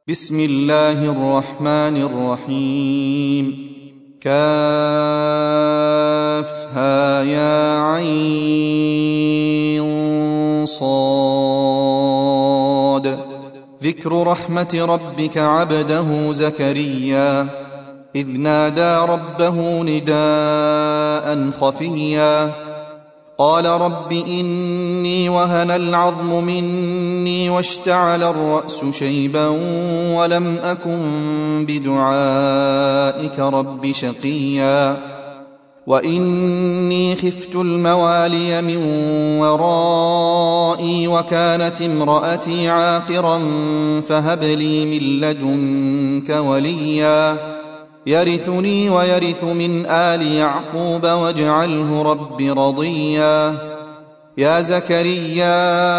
بسم الله الرحمن الرحيم. كافها يا عين صاد. ذكر رحمة ربك عبده زكريا إذ نادى ربه نداء خفيا قال رب إني وهن العظم مني واشتعل الرأس شيبا ولم أكن بدعائك رب شقيا وإني خفت الموالي من ورائي وكانت امرأتي عاقرا فهب لي من لدنك وليا يرثني ويرث من آل يعقوب واجعله رب رضيا يا زكريا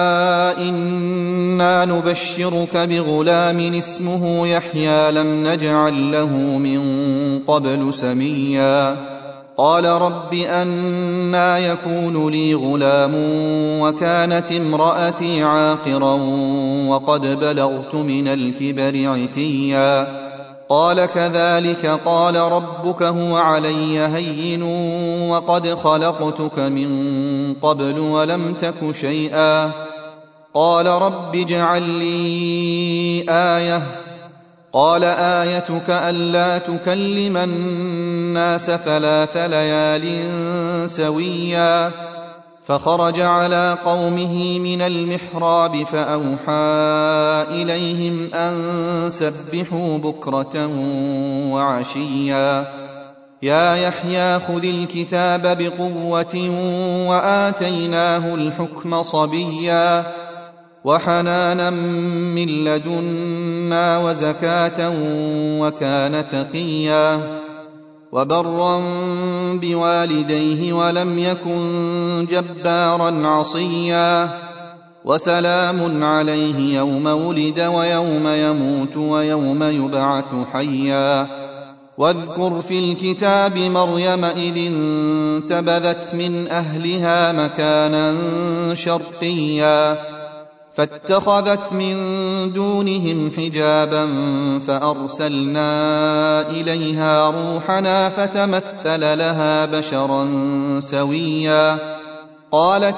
إنا نبشرك بغلام اسمه يحيى لم نجعل له من قبل سميا قال رب أنى يكون لي غلام وكانت امرأتي عاقرا وقد بلغت من الكبر عتيا قال كذلك قال ربك هو علي هين وقد خلقتك من قبل ولم تك شيئا قال رب اجعل لي آية قال آيتك ألا تكلم الناس 3 ليال سويا فخرج على قومه من المحراب فأوحى إليهم أن سبحوا بكرة وعشيا يا يحيى خذ الكتاب بقوة وآتيناه الحكم صبيا وحنانا من لدنا وزكاة وكان تقيا وبرا بوالديه ولم يكن جبارا عصيا وسلام عليه يوم ولد ويوم يموت ويوم يبعث حيا واذكر في الكتاب مريم إذ انتبذت من أهلها مكانا شرقيا فاتخذت من دونهم حجابا فأرسلنا إليها روحنا فتمثل لها بشرا سويا قالت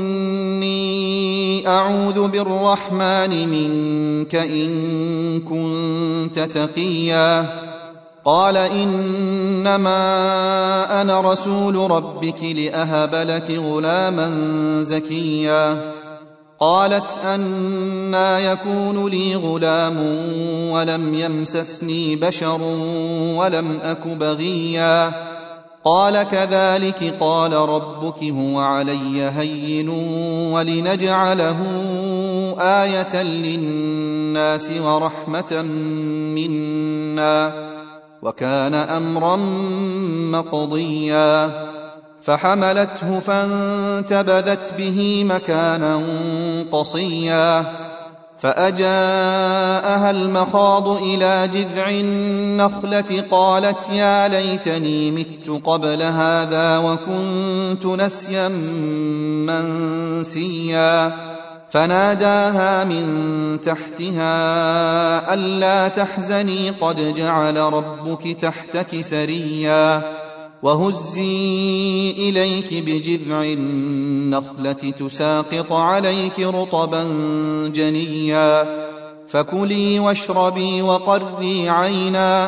إني أعوذ بالرحمن منك إن كنت تقيا قال إنما أنا رسول ربك لأهب لك غلاما زكيا قالت أنى يكون لي غلام ولم يمسسني بشر ولم أك بغيا قال كذلك قال ربك هو علي هين ولنجعله آية للناس ورحمة منا وكان أمرا مقضيا فحملته فانتبذت به مكانا قصيا فأجاءها المخاض إلى جذع النخلة قالت يا ليتني مت قبل هذا وكنت نسيا منسيا فناداها من تحتها ألا تحزني قد جعل ربك تحتك سريا وهزي إليك بجذع النخلة تساقط عليك رطبا جنيا فكلي واشربي وقري عينا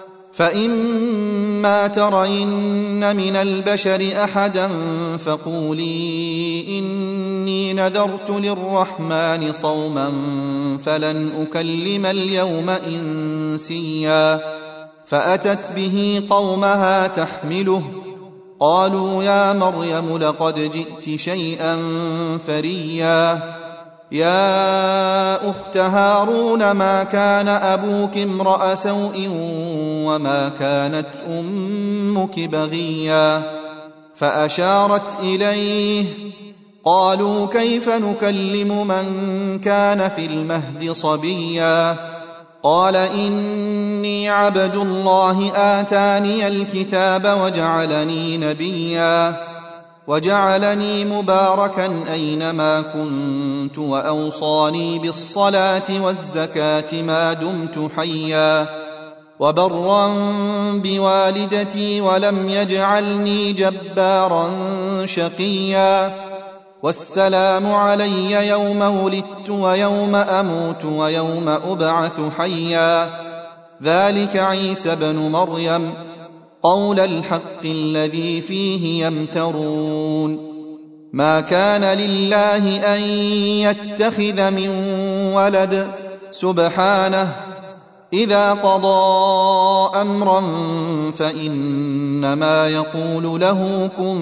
فإما ترين من البشر أحدا فقولي إني نذرت للرحمن صوما فلن أكلم اليوم إنسيا فأتت به قومها تحمله قالوا يا مريم لقد جئت شيئا فريا يا أخت هارون ما كان أبوك امرأ سوء وما كانت أمك بغيا فأشارت إليه قالوا كيف نكلم من كان في المهد صبيا قال إني عبد الله آتاني الكتاب وجعلني نبيا وجعلني مباركا أينما كنت وأوصاني بالصلاة والزكاة ما دمت حيا وبرا بوالدتي ولم يجعلني جبارا شقيا والسلام علي يوم ولدت ويوم أموت ويوم أبعث حيا ذلك عيسى بن مريم قول الحق الذي فيه يمترون ما كان لله أن يتخذ من ولد سبحانه إذا قضى أمرا فإنما يقول له كن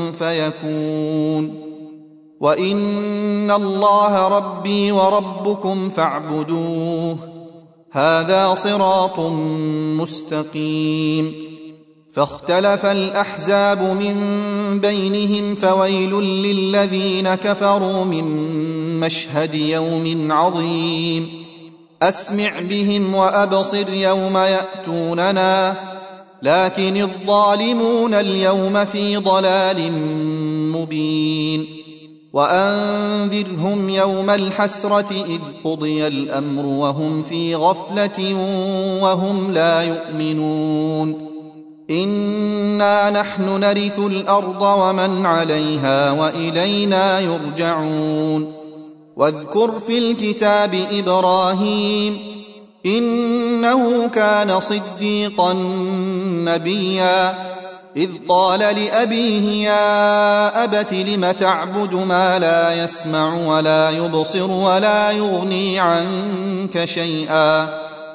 فيكون وإن الله ربي وربكم فاعبدوه هذا صراط مستقيم فاختلف الأحزاب من بينهم فويل للذين كفروا من مشهد يوم عظيم أسمع بهم وأبصر يوم يأتوننا لكن الظالمون اليوم في ضلال مبين وأنذرهم يوم الحسرة إذ قضي الأمر وهم في غفلة وهم لا يؤمنون إنا نحن نرث الأرض ومن عليها وإلينا يرجعون واذكر في الكتاب إبراهيم إنه كان صديقا نبيا إذ قال لأبيه يا أبت لم تعبد ما لا يسمع ولا يبصر ولا يغني عنك شيئا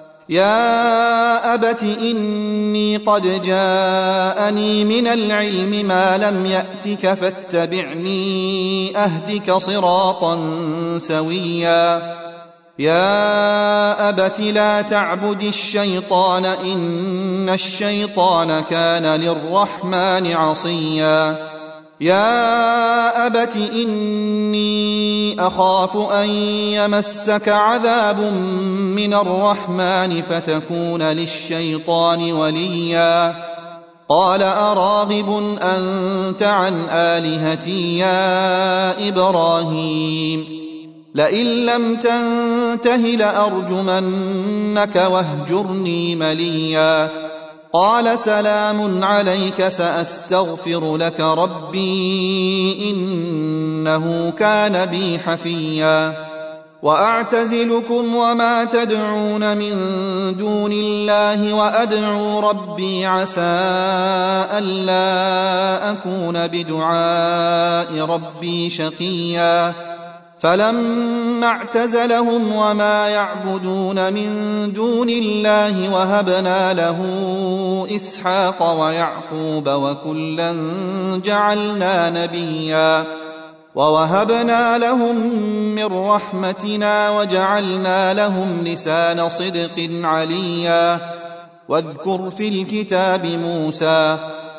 يا أبت إني قد جاءني من العلم ما لم يأتك فاتبعني أهدك صراطا سويا يا أبت لا تعبد الشيطان إن الشيطان كان للرحمن عصيا يا أبت إني أخاف أن يمسك عذاب من الرحمن فتكون للشيطان وليا قال أراغب أنت عن آلهتي يا إبراهيم لئن لم تنته لأرجمنك واهجرني مليا قال سلام عليك سأستغفر لك ربي إنه كان بي حفيا وأعتزلكم وما تدعون من دون الله وأدعو ربي عسى ألا أكون بدعاء ربي شقيا فلما اعتزلهم وما يعبدون من دون الله وهبنا له إسحاق ويعقوب وكلا جعلنا نبيا ووهبنا لهم من رحمتنا وجعلنا لهم لسان صدق عليا واذكر في الكتاب موسى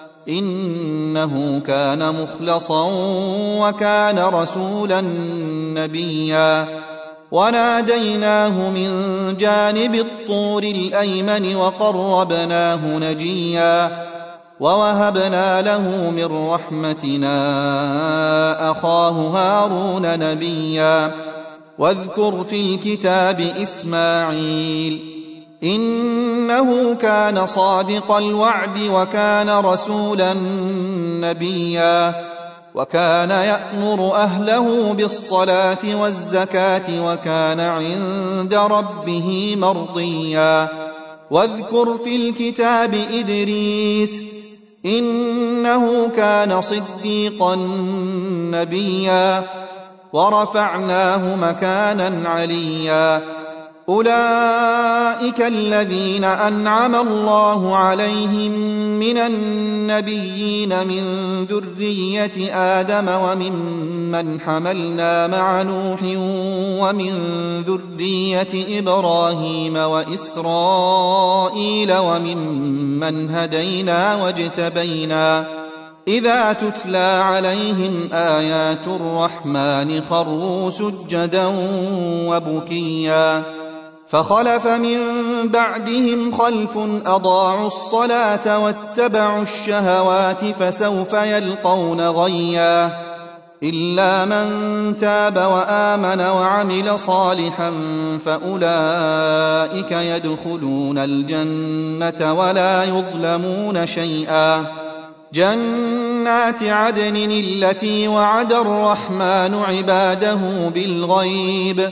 إنه كان مخلصا وكان رسولا نبيا وناديناه من جانب الطور الأيمن وقربناه نجيا ووهبنا له من رحمتنا أخاه هارون نبيا واذكر في الكتاب إسماعيل إنه كان صادق الوعد وكان رسولا نبيا وكان يأمر أهله بالصلاة والزكاة وكان عند ربه مرضيا واذكر في الكتاب إدريس إنه كان صديقا نبيا ورفعناه مكانا عليا أولئك الذين أنعم الله عليهم من النبيين من ذرية آدم وممن حملنا مع نوح ومن ذرية إبراهيم وإسرائيل وممن هدينا واجتبينا إذا تتلى عليهم آيات الرحمن خروا سجدا وبكيا فخلف من بعدهم خلف أضاعوا الصلاة واتبعوا الشهوات فسوف يلقون غيا إلا من تاب وآمن وعمل صالحا فأولئك يدخلون الجنة ولا يظلمون شيئا جنات عدن التي وعد الرحمن عباده بالغيب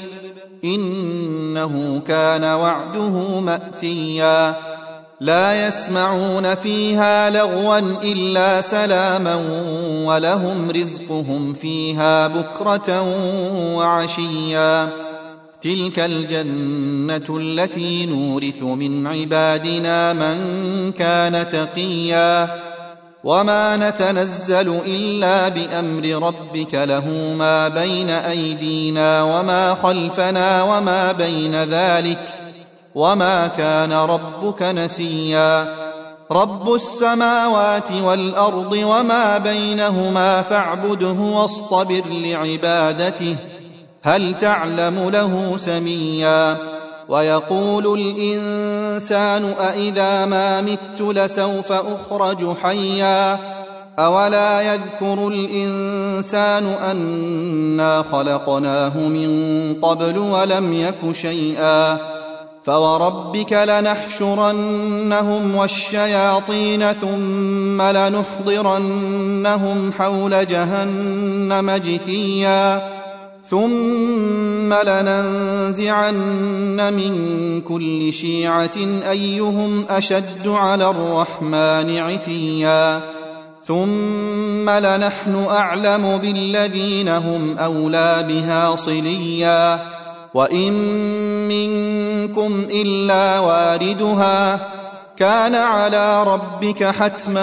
إنه كان وعده مأتيا لا يسمعون فيها لغوا إلا سلاما ولهم رزقهم فيها بكرة وعشيا تلك الجنة التي نورث من عبادنا من كان تقيا وما نتنزل إلا بأمر ربك له ما بين أيدينا وما خلفنا وما بين ذلك وما كان ربك نسيا رب السماوات والأرض وما بينهما فاعبده واصطبر لعبادته هل تعلم له سميا ويقول الإنسان أإذا ما مت لسوف أخرج حيا أولا يذكر الإنسان أنا خلقناه من قبل ولم يك شيئا فوربك لنحشرنهم والشياطين ثم لنحضرنهم حول جهنم جثيا ثم لننزعن من كل شيعة أيهم أشد على الرحمن عتيا ثم لنحن أعلم بالذين هم أولى بها صليا وإن منكم إلا واردها كان على ربك حتما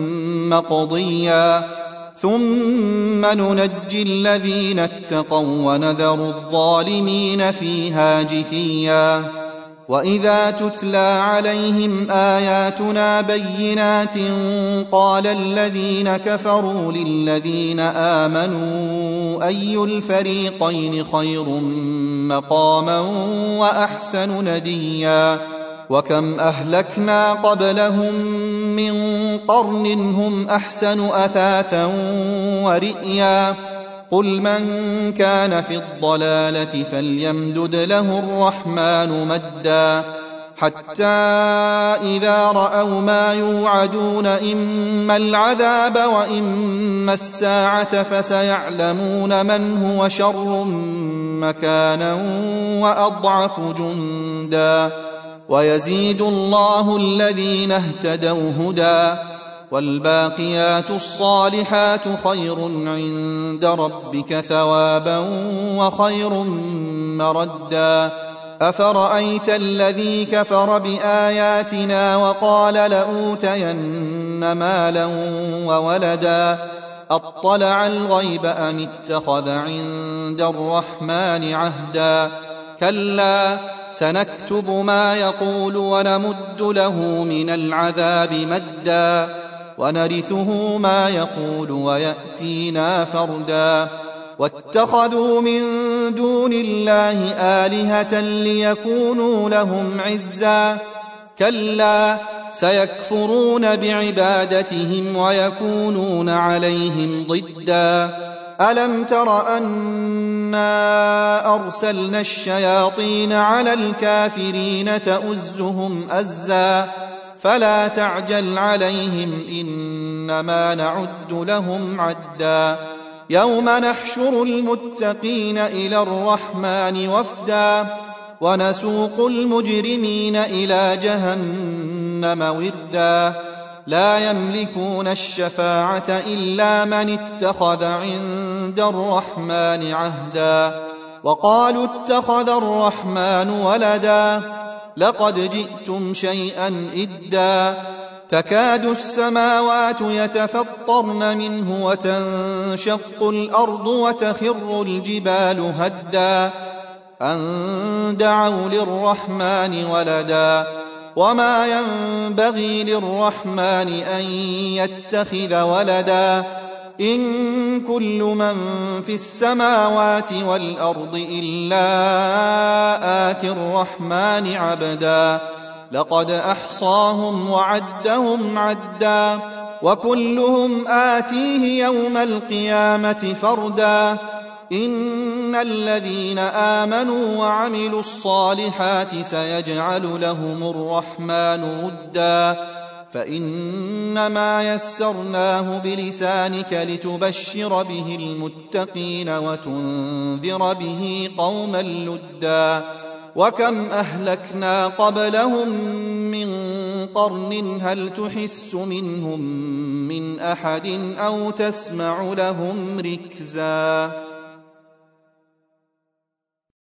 مقضيا ثم ننجي الذين اتقوا ونذر الظالمين فيها جثيا وإذا تتلى عليهم آياتنا بينات قال الذين كفروا للذين آمنوا أي الفريقين خير مقاما وأحسن نديا وكم أهلكنا قبلهم من قرن هم أحسن أثاثا ورئيا قل من كان في الضلالة فليمدد له الرحمن مدا حتى إذا رأوا ما يوعدون إما العذاب وإما الساعة فسيعلمون من هو شر مكانا وأضعف جندا ويزيد الله الذين اهتدوا هدى والباقيات الصالحات خير عند ربك ثوابا وخير مردا أفرأيت الذي كفر بآياتنا وقال لأوتين مالا وولدا أطلع الغيب أم اتخذ عند الرحمن عهدا كلا سنكتب ما يقول ونمد له من العذاب مدا ونرثه ما يقول ويأتينا فردا واتخذوا من دون الله آلهة ليكونوا لهم عزا كلا سيكفرون بعبادتهم ويكونون عليهم ضدا ألم تر أنا أرسلنا الشياطين على الكافرين تؤزهم أزا فلا تعجل عليهم إنما نعد لهم عدا يوم نحشر المتقين إلى الرحمن وفدا ونسوق المجرمين إلى جهنم وردا لا يملكون الشفاعة إلا من اتخذ عند الرحمن عهدا وقالوا اتخذ الرحمن ولدا لقد جئتم شيئا إدا تكاد السماوات يتفطرن منه وتنشق الأرض وتخر الجبال هدا أن دعوا للرحمن ولدا وما ينبغي للرحمن أن يتخذ ولدا إن كل من في السماوات والأرض إلا آتي الرحمن عبدا لقد أحصاهم وعدهم عدا وكلهم آتيه يوم القيامة فردا إن الذين آمنوا وعملوا الصالحات سيجعل لهم الرحمن ودا فإنما يسرناه بلسانك لتبشر به المتقين وتنذر به قوما لدا وكم أهلكنا قبلهم من قرن هل تحس منهم من أحد أو تسمع لهم ركزا